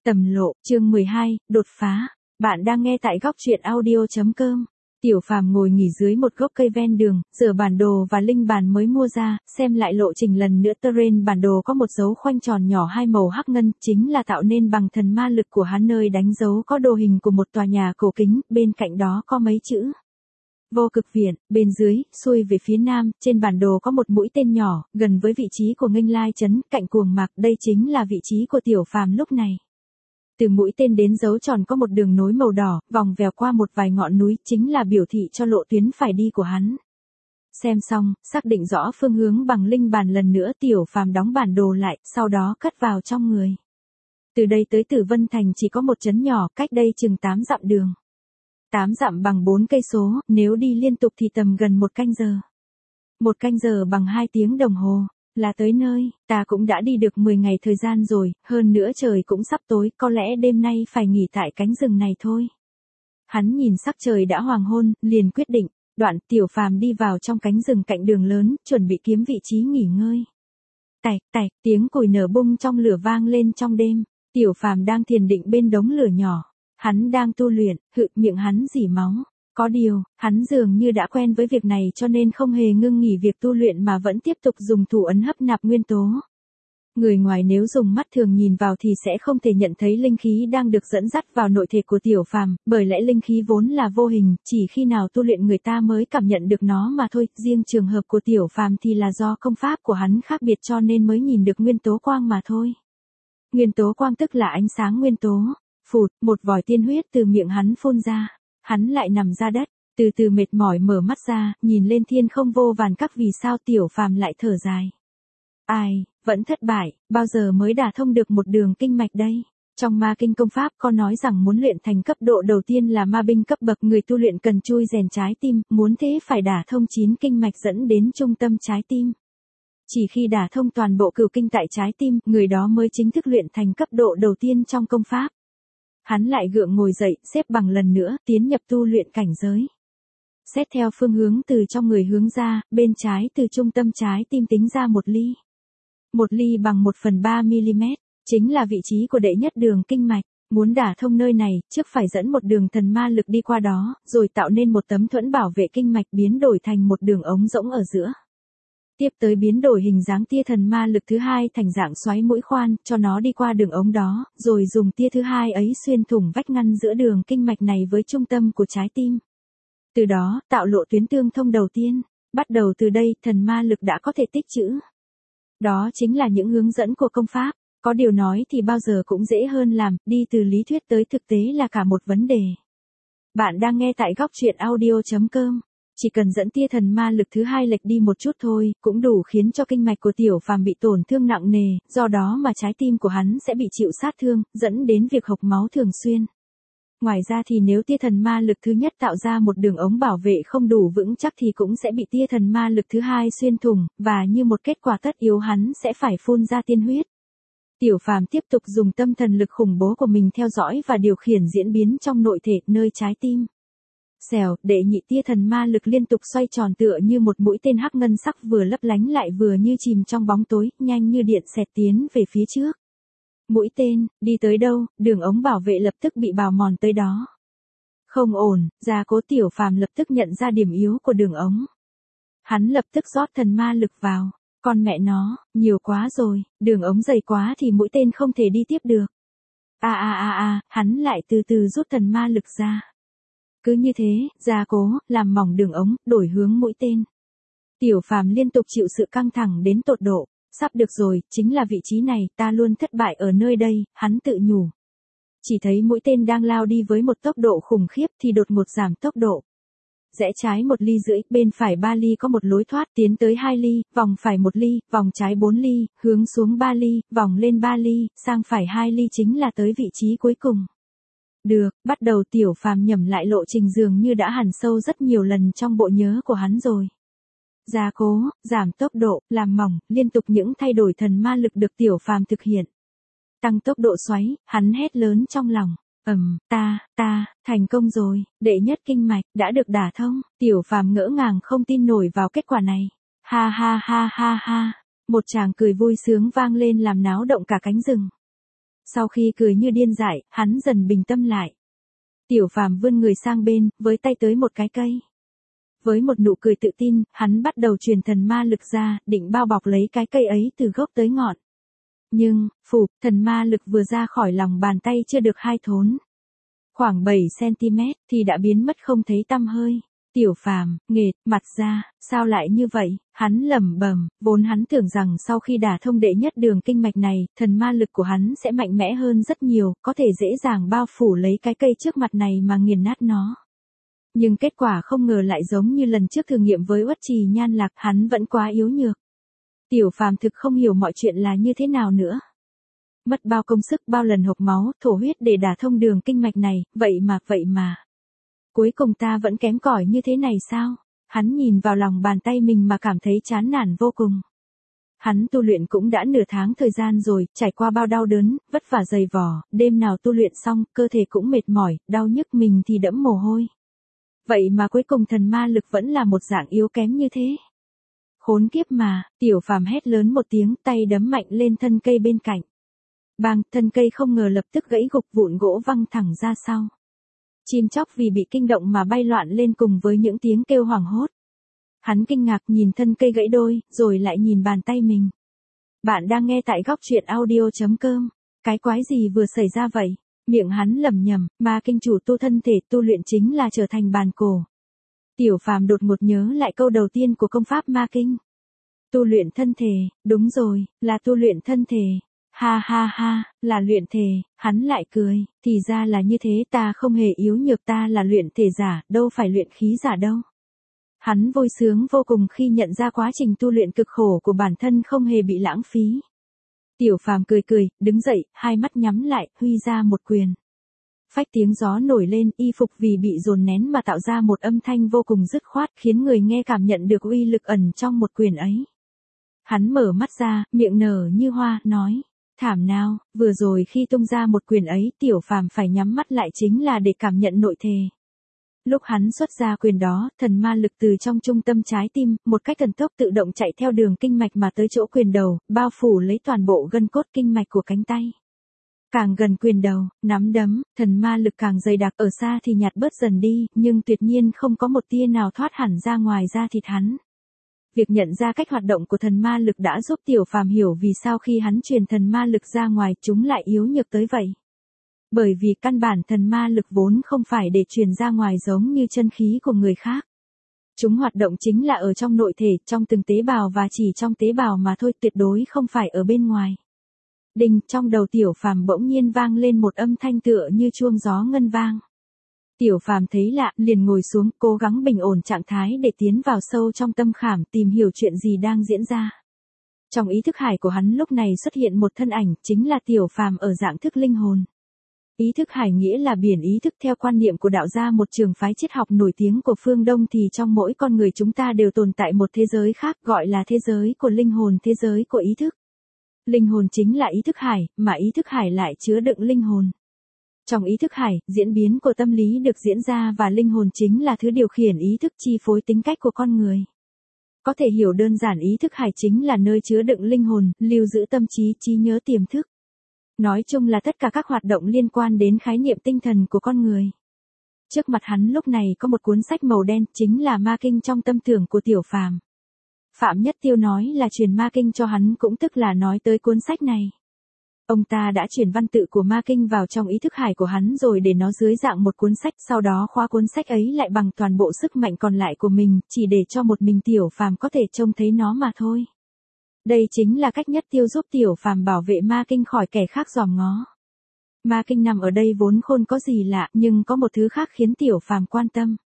Tầm lộ, chương 12, đột phá. Bạn đang nghe tại góc truyện audio.com. Tiểu Phàm ngồi nghỉ dưới một gốc cây ven đường, rửa bản đồ và linh bàn mới mua ra, xem lại lộ trình lần nữa. Terrain bản đồ có một dấu khoanh tròn nhỏ hai màu hắc ngân, chính là tạo nên bằng thần ma lực của hắn. Nơi đánh dấu có đồ hình của một tòa nhà cổ kính, bên cạnh đó có mấy chữ Vô Cực Viện. Bên dưới, xuôi về phía nam, trên bản đồ có một mũi tên nhỏ, gần với vị trí của Nghênh Lai trấn, cạnh Cuồng Mạc. Đây chính là vị trí của Tiểu Phàm lúc này. Từ mũi tên đến dấu tròn có một đường nối màu đỏ, vòng vèo qua một vài ngọn núi, chính là biểu thị cho lộ tuyến phải đi của hắn. Xem xong, xác định rõ phương hướng bằng linh bàn lần nữa, Tiểu Phàm đóng bản đồ lại, sau đó cất vào trong người. Từ đây tới Tử Vân Thành chỉ có một trấn nhỏ, cách đây chừng 8 dặm đường. 8 dặm bằng 4 cây số, nếu đi liên tục thì tầm gần 1 canh giờ. 1 canh giờ bằng 2 tiếng đồng hồ. Là tới nơi, ta cũng đã đi được 10 ngày thời gian rồi, hơn nữa trời cũng sắp tối, có lẽ đêm nay phải nghỉ tại cánh rừng này thôi. Hắn nhìn sắc trời đã hoàng hôn, liền quyết định, đoạn. Tiểu Phàm đi vào trong cánh rừng cạnh đường lớn, chuẩn bị kiếm vị trí nghỉ ngơi. Tạch tạch, tiếng củi nở bung trong lửa vang lên trong đêm. Tiểu Phàm đang thiền định bên đống lửa nhỏ. Hắn đang tu luyện, miệng hắn rỉ máu. Có điều, hắn dường như đã quen với việc này cho nên không hề ngưng nghỉ việc tu luyện mà vẫn tiếp tục dùng thủ ấn hấp nạp nguyên tố. Người ngoài nếu dùng mắt thường nhìn vào thì sẽ không thể nhận thấy linh khí đang được dẫn dắt vào nội thể của Tiểu Phàm, bởi lẽ linh khí vốn là vô hình, chỉ khi nào tu luyện người ta mới cảm nhận được nó mà thôi. Riêng trường hợp của Tiểu Phàm thì là do công pháp của hắn khác biệt cho nên mới nhìn được nguyên tố quang mà thôi. Nguyên tố quang tức là ánh sáng nguyên tố. Phụt, một vòi tiên huyết từ miệng hắn phun ra. Hắn lại nằm ra đất, từ từ mệt mỏi mở mắt ra, nhìn lên thiên không vô vàn các vì sao. Tiểu Phàm lại thở dài. Ai, vẫn thất bại, bao giờ mới đả thông được một đường kinh mạch đây? Trong ma kinh công pháp có nói rằng muốn luyện thành cấp độ đầu tiên là ma binh cấp bậc, người tu luyện cần chui rèn trái tim, muốn thế phải đả thông 9 kinh mạch dẫn đến trung tâm trái tim. Chỉ khi đả thông toàn bộ cửu kinh tại trái tim, người đó mới chính thức luyện thành cấp độ đầu tiên trong công pháp. Hắn lại gượng ngồi dậy, xếp bằng lần nữa, tiến nhập tu luyện cảnh giới. Xét theo phương hướng từ trong người hướng ra, bên trái từ trung tâm trái tim tính ra 1 ly. 1 ly bằng 1/3 mm, chính là vị trí của đệ nhất đường kinh mạch. Muốn đả thông nơi này, trước phải dẫn một đường thần ma lực đi qua đó, rồi tạo nên một tấm thuẫn bảo vệ kinh mạch biến đổi thành một đường ống rỗng ở giữa. Tiếp tới biến đổi hình dáng tia thần ma lực thứ hai thành dạng xoáy mũi khoan, cho nó đi qua đường ống đó, rồi dùng tia thứ hai ấy xuyên thủng vách ngăn giữa đường kinh mạch này với trung tâm của trái tim. Từ đó, tạo lộ tuyến tương thông đầu tiên. Bắt đầu từ đây, thần ma lực đã có thể tích trữ. Đó chính là những hướng dẫn của công pháp. Có điều nói thì bao giờ cũng dễ hơn làm, đi từ lý thuyết tới thực tế là cả một vấn đề. Bạn đang nghe tại góc truyện audio.com. Chỉ cần dẫn tia thần ma lực thứ hai lệch đi một chút thôi, cũng đủ khiến cho kinh mạch của Tiểu Phàm bị tổn thương nặng nề, do đó mà trái tim của hắn sẽ bị chịu sát thương, dẫn đến việc hộc máu thường xuyên. Ngoài ra thì nếu tia thần ma lực thứ nhất tạo ra một đường ống bảo vệ không đủ vững chắc thì cũng sẽ bị tia thần ma lực thứ hai xuyên thủng, và như một kết quả tất yếu hắn sẽ phải phun ra tiên huyết. Tiểu Phàm tiếp tục dùng tâm thần lực khủng bố của mình theo dõi và điều khiển diễn biến trong nội thể, nơi trái tim. Xèo, đệ nhị tia thần ma lực liên tục xoay tròn tựa như một mũi tên hắc ngân sắc, vừa lấp lánh lại vừa như chìm trong bóng tối, nhanh như điện xẹt tiến về phía trước. Mũi tên, đi tới đâu, đường ống bảo vệ lập tức bị bào mòn tới đó. Không ổn, Gia Cố. Tiểu Phàm lập tức nhận ra điểm yếu của đường ống. Hắn lập tức rót thần ma lực vào. Con mẹ nó, nhiều quá rồi, đường ống dày quá thì mũi tên không thể đi tiếp được. Hắn lại từ từ rút thần ma lực ra. Cứ như thế, Gia Cố làm mỏng đường ống, đổi hướng mũi tên. Tiểu Phàm liên tục chịu sự căng thẳng đến tột độ. Sắp được rồi, chính là vị trí này, ta luôn thất bại ở nơi đây, hắn tự nhủ. Chỉ thấy mũi tên đang lao đi với một tốc độ khủng khiếp thì đột ngột giảm tốc độ. Rẽ trái 1,5 ly, bên phải 3 ly có một lối thoát, tiến tới 2 ly, vòng phải 1 ly, vòng trái 4 ly, hướng xuống 3 ly, vòng lên 3 ly, sang phải 2 ly, chính là tới vị trí cuối cùng. Được, bắt đầu Tiểu Phàm nhẩm lại lộ trình dường như đã hằn sâu rất nhiều lần trong bộ nhớ của hắn rồi. Gia Cố, giảm tốc độ, làm mỏng, liên tục những thay đổi thần ma lực được Tiểu Phàm thực hiện. Tăng tốc độ xoáy, hắn hét lớn trong lòng. Thành công rồi, đệ nhất kinh mạch, đã được đả thông. Tiểu Phàm ngỡ ngàng không tin nổi vào kết quả này. Ha ha, một tràng cười vui sướng vang lên làm náo động cả cánh rừng. Sau khi cười như điên dại, hắn dần bình tâm lại. Tiểu Phàm vươn người sang bên, với tay tới một cái cây. Với một nụ cười tự tin, hắn bắt đầu truyền thần ma lực ra, định bao bọc lấy cái cây ấy từ gốc tới ngọn. Nhưng, phụp, thần ma lực vừa ra khỏi lòng bàn tay chưa được 2 thốn. Khoảng 7 cm thì đã biến mất không thấy tăm hơi. Tiểu Phàm, nghệt, mặt ra, sao lại như vậy? Hắn lẩm bẩm, vốn hắn tưởng rằng sau khi đả thông đệ nhất đường kinh mạch này, thần ma lực của hắn sẽ mạnh mẽ hơn rất nhiều, có thể dễ dàng bao phủ lấy cái cây trước mặt này mà nghiền nát nó. Nhưng kết quả không ngờ lại giống như lần trước thử nghiệm với Uất Trì Nhan Lạc, hắn vẫn quá yếu nhược. Tiểu Phàm thực không hiểu mọi chuyện là như thế nào nữa. Mất bao công sức, bao lần hộc máu, thổ huyết để đả thông đường kinh mạch này, vậy mà. Cuối cùng ta vẫn kém cỏi như thế này sao? Hắn nhìn vào lòng bàn tay mình mà cảm thấy chán nản vô cùng. Hắn tu luyện cũng đã nửa tháng thời gian rồi, trải qua bao đau đớn, vất vả dày vò, đêm nào tu luyện xong, cơ thể cũng mệt mỏi, đau nhức mình thì đẫm mồ hôi. Vậy mà cuối cùng thần ma lực vẫn là một dạng yếu kém như thế. Khốn kiếp mà, Tiểu Phàm hét lớn một tiếng, tay đấm mạnh lên thân cây bên cạnh. Bang, thân cây không ngờ lập tức gãy gục, vụn gỗ văng thẳng ra sau. Chim chóc vì bị kinh động mà bay loạn lên cùng với những tiếng kêu hoảng hốt. Hắn kinh ngạc nhìn thân cây gãy đôi, rồi lại nhìn bàn tay mình. Bạn đang nghe tại góc truyện audio.com. Cái quái gì vừa xảy ra vậy? Miệng hắn lẩm nhẩm, ma kinh chủ tu thân thể, tu luyện chính là trở thành bàn cổ. Tiểu Phàm đột ngột nhớ lại câu đầu tiên của công pháp ma kinh. Tu luyện thân thể, đúng rồi, là tu luyện thân thể. Ha ha ha, là luyện thể, hắn lại cười, thì ra là như thế, ta không hề yếu nhược, ta là luyện thể giả, đâu phải luyện khí giả đâu. Hắn vui sướng vô cùng khi nhận ra quá trình tu luyện cực khổ của bản thân không hề bị lãng phí. Tiểu Phàm cười, đứng dậy, hai mắt nhắm lại, huy ra một quyền. Phách tiếng gió nổi lên, y phục vì bị dồn nén mà tạo ra một âm thanh vô cùng dứt khoát, khiến người nghe cảm nhận được uy lực ẩn trong một quyền ấy. Hắn mở mắt ra, miệng nở như hoa, nói. Thảm nào, vừa rồi khi tung ra một quyền ấy, Tiểu Phàm phải nhắm mắt lại chính là để cảm nhận nội thể. Lúc hắn xuất ra quyền đó, thần ma lực từ trong trung tâm trái tim, một cách thần tốc tự động chạy theo đường kinh mạch mà tới chỗ quyền đầu, bao phủ lấy toàn bộ gân cốt kinh mạch của cánh tay. Càng gần quyền đầu, nắm đấm, thần ma lực càng dày đặc, ở xa thì nhạt bớt dần đi, nhưng tuyệt nhiên không có một tia nào thoát hẳn ra ngoài da thịt hắn. Việc nhận ra cách hoạt động của thần ma lực đã giúp Tiểu Phàm hiểu vì sao khi hắn truyền thần ma lực ra ngoài chúng lại yếu nhược tới vậy. Bởi vì căn bản thần ma lực vốn không phải để truyền ra ngoài giống như chân khí của người khác. Chúng hoạt động chính là ở trong nội thể, trong từng tế bào và chỉ trong tế bào mà thôi, tuyệt đối không phải ở bên ngoài. Đinh, trong đầu Tiểu Phàm bỗng nhiên vang lên một âm thanh tựa như chuông gió ngân vang. Tiểu Phàm thấy lạ, liền ngồi xuống, cố gắng bình ổn trạng thái để tiến vào sâu trong tâm khảm tìm hiểu chuyện gì đang diễn ra. Trong ý thức hải của hắn lúc này xuất hiện một thân ảnh, chính là Tiểu Phàm ở dạng thức linh hồn. Ý thức hải nghĩa là biển ý thức, theo quan niệm của đạo gia, một trường phái triết học nổi tiếng của phương Đông, thì trong mỗi con người chúng ta đều tồn tại một thế giới khác, gọi là thế giới của linh hồn, thế giới của ý thức. Linh hồn chính là ý thức hải, mà ý thức hải lại chứa đựng linh hồn. Trong ý thức hải, diễn biến của tâm lý được diễn ra và linh hồn chính là thứ điều khiển ý thức, chi phối tính cách của con người. Có thể hiểu đơn giản, ý thức hải chính là nơi chứa đựng linh hồn, lưu giữ tâm trí, trí nhớ, tiềm thức. Nói chung là tất cả các hoạt động liên quan đến khái niệm tinh thần của con người. Trước mặt hắn lúc này có một cuốn sách màu đen, chính là ma kinh trong tâm tưởng của Tiểu Phàm. Phạm Nhất Tiêu nói là truyền ma kinh cho hắn, cũng tức là nói tới cuốn sách này. Ông ta đã truyền văn tự của ma kinh vào trong ý thức hải của hắn rồi để nó dưới dạng một cuốn sách, sau đó khóa cuốn sách ấy lại bằng toàn bộ sức mạnh còn lại của mình, chỉ để cho một mình Tiểu Phàm có thể trông thấy nó mà thôi. Đây chính là cách Nhất Tiêu giúp Tiểu Phàm bảo vệ ma kinh khỏi kẻ khác dòm ngó. Ma kinh nằm ở đây vốn không có gì lạ, nhưng có một thứ khác khiến Tiểu Phàm quan tâm.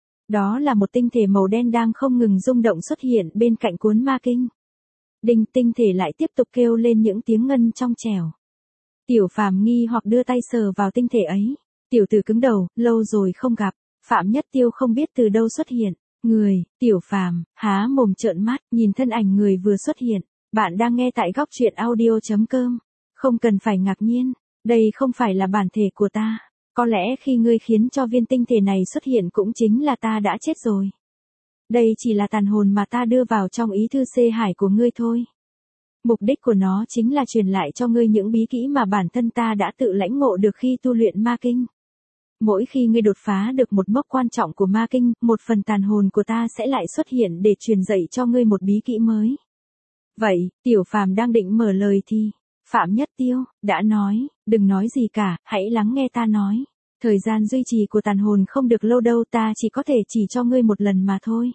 Đó là một tinh thể màu đen đang không ngừng rung động xuất hiện bên cạnh cuốn ma kinh. Đinh, tinh thể lại tiếp tục kêu lên những tiếng ngân trong trẻo. Tiểu Phàm nghi hoặc đưa tay sờ vào tinh thể ấy. Tiểu tử cứng đầu, lâu rồi không gặp. Phạm Nhất Tiêu không biết từ đâu xuất hiện. Người, Tiểu Phàm há mồm trợn mắt, nhìn thân ảnh người vừa xuất hiện. Bạn đang nghe tại góc truyện audio.com. Không cần phải ngạc nhiên, đây không phải là bản thể của ta. Có lẽ khi ngươi khiến cho viên tinh thể này xuất hiện cũng chính là ta đã chết rồi. Đây chỉ là tàn hồn mà ta đưa vào trong ý thư C hải của ngươi thôi. Mục đích của nó chính là truyền lại cho ngươi những bí kỹ mà bản thân ta đã tự lãnh ngộ được khi tu luyện ma kinh. Mỗi khi ngươi đột phá được một mốc quan trọng của ma kinh, một phần tàn hồn của ta sẽ lại xuất hiện để truyền dạy cho ngươi một bí kỹ mới. Vậy, Tiểu Phàm đang định mở lời thì, Phạm Nhất Tiêu đã nói, đừng nói gì cả, hãy lắng nghe ta nói. Thời gian duy trì của tàn hồn không được lâu đâu, ta chỉ có thể chỉ cho ngươi một lần mà thôi.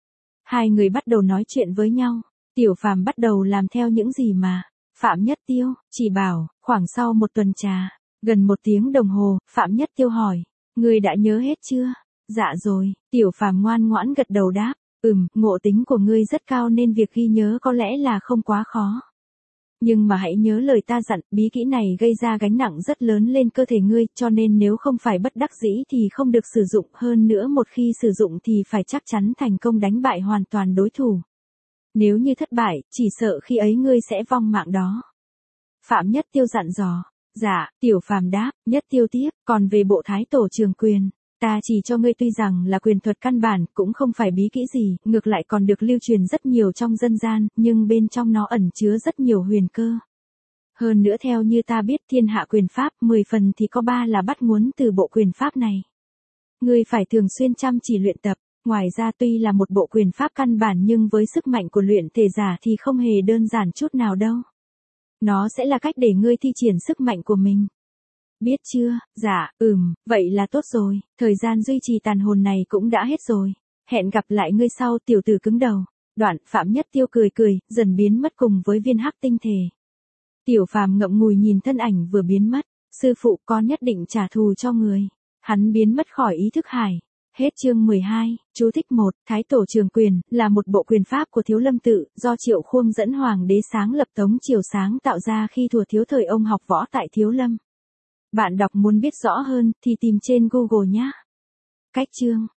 Hai người bắt đầu nói chuyện với nhau. Tiểu Phàm bắt đầu làm theo những gì mà Phạm Nhất Tiêu chỉ bảo. Khoảng sau một tuần trà, gần 1 tiếng đồng hồ, Phạm Nhất Tiêu hỏi, ngươi đã nhớ hết chưa? Dạ rồi, Tiểu Phàm ngoan ngoãn gật đầu đáp, ngộ tính của ngươi rất cao nên việc ghi nhớ có lẽ là không quá khó. Nhưng mà hãy nhớ lời ta dặn, bí kỹ này gây ra gánh nặng rất lớn lên cơ thể ngươi, cho nên nếu không phải bất đắc dĩ thì không được sử dụng, hơn nữa một khi sử dụng thì phải chắc chắn thành công đánh bại hoàn toàn đối thủ. Nếu như thất bại, chỉ sợ khi ấy ngươi sẽ vong mạng đó. Phạm Nhất Tiêu dặn dò. Dạ, Tiểu Phàm đáp. Nhất Tiêu tiếp, còn về bộ thái tổ trường quyền, ta chỉ cho ngươi tuy rằng là quyền thuật căn bản, cũng không phải bí kỹ gì, ngược lại còn được lưu truyền rất nhiều trong dân gian, nhưng bên trong nó ẩn chứa rất nhiều huyền cơ. Hơn nữa theo như ta biết thiên hạ quyền pháp, 10 phần thì có 3 là bắt nguồn từ bộ quyền pháp này. Ngươi phải thường xuyên chăm chỉ luyện tập. Ngoài ra tuy là một bộ quyền pháp căn bản nhưng với sức mạnh của luyện thể giả thì không hề đơn giản chút nào đâu. Nó sẽ là cách để ngươi thi triển sức mạnh của mình. Biết chưa? Dạ, vậy là tốt rồi, thời gian duy trì tàn hồn này cũng đã hết rồi. Hẹn gặp lại ngươi sau. Tiểu tử cứng đầu. Đoạn Phạm Nhất Tiêu cười, dần biến mất cùng với viên hắc tinh thể. Tiểu Phàm ngậm ngùi nhìn thân ảnh vừa biến mất. Sư phụ, con nhất định trả thù cho người. Hắn biến mất khỏi ý thức hải. Hết chương 12, chú thích 1, Thái Tổ Trường Quyền, là một bộ quyền pháp của Thiếu Lâm Tự, do Triệu Khuông dẫn Hoàng đế sáng lập Tống Triều sáng tạo ra khi thuở thiếu thời ông học võ tại Thiếu Lâm. Bạn đọc muốn biết rõ hơn, thì tìm trên Google nhé. Cách chương